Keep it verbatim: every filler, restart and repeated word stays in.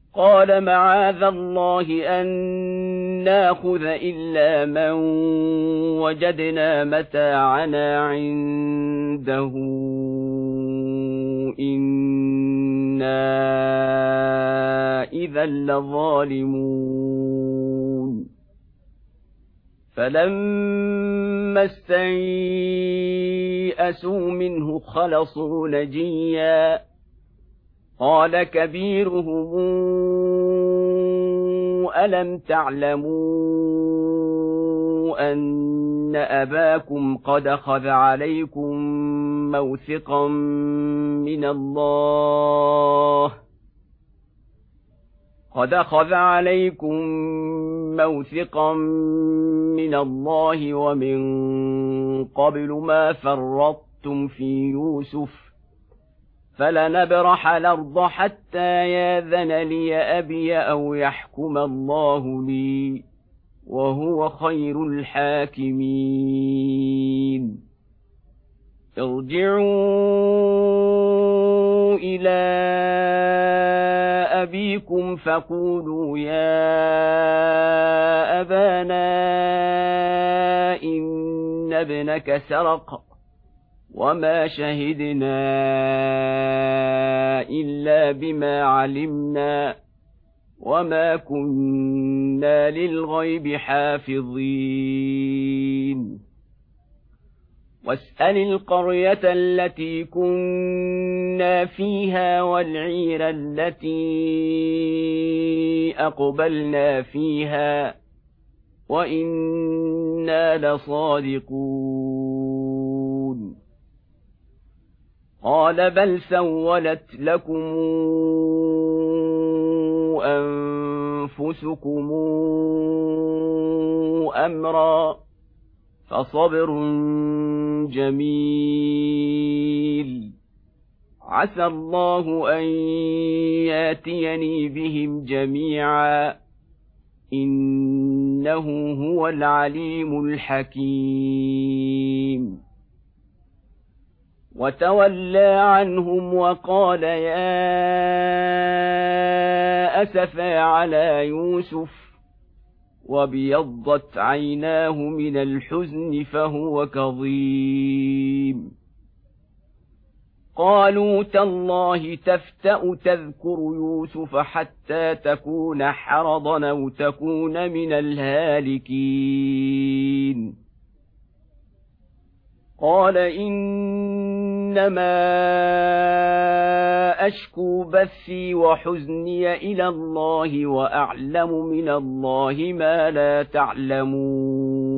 قال معاذ الله أن ناخذ إلا من وجدنا متاعنا عنده إنا إذا لظالمون فلما استيئسوا منه خلصوا نجيا قال كبيرهم ألم تعلموا أن أباكم قد أخذ عليكم موثقا من الله قد أخذ عليكم موثقا من الله ومن قبل ما فرطتم في يوسف فلنبرح الأرض حتى ياذن لي أبي أو يحكم الله لي وهو خير الحاكمين ارجعوا إلى أبيكم فقولوا يا أبانا إن ابنك سرق وما شهدنا إلا بما علمنا وما كنا للغيب حافظين واسأل القرية التي كنا فيها والعير التي أقبلنا فيها وإنا لصادقون قال بل سولت لكم أنفسكم أمرا فصبر جميل عسى الله أن ياتيني بهم جميعا إنه هو العليم الحكيم وتولى عنهم وقال يا أسفى على يوسف وابيضت عيناه من الحزن فهو كظيم قالوا تالله تفتأ تذكر يوسف حتى تكون حرضا أو تكون من الهالكين قال إنما أشكو بثي وحزني إلى الله وأعلم من الله ما لا تعلمون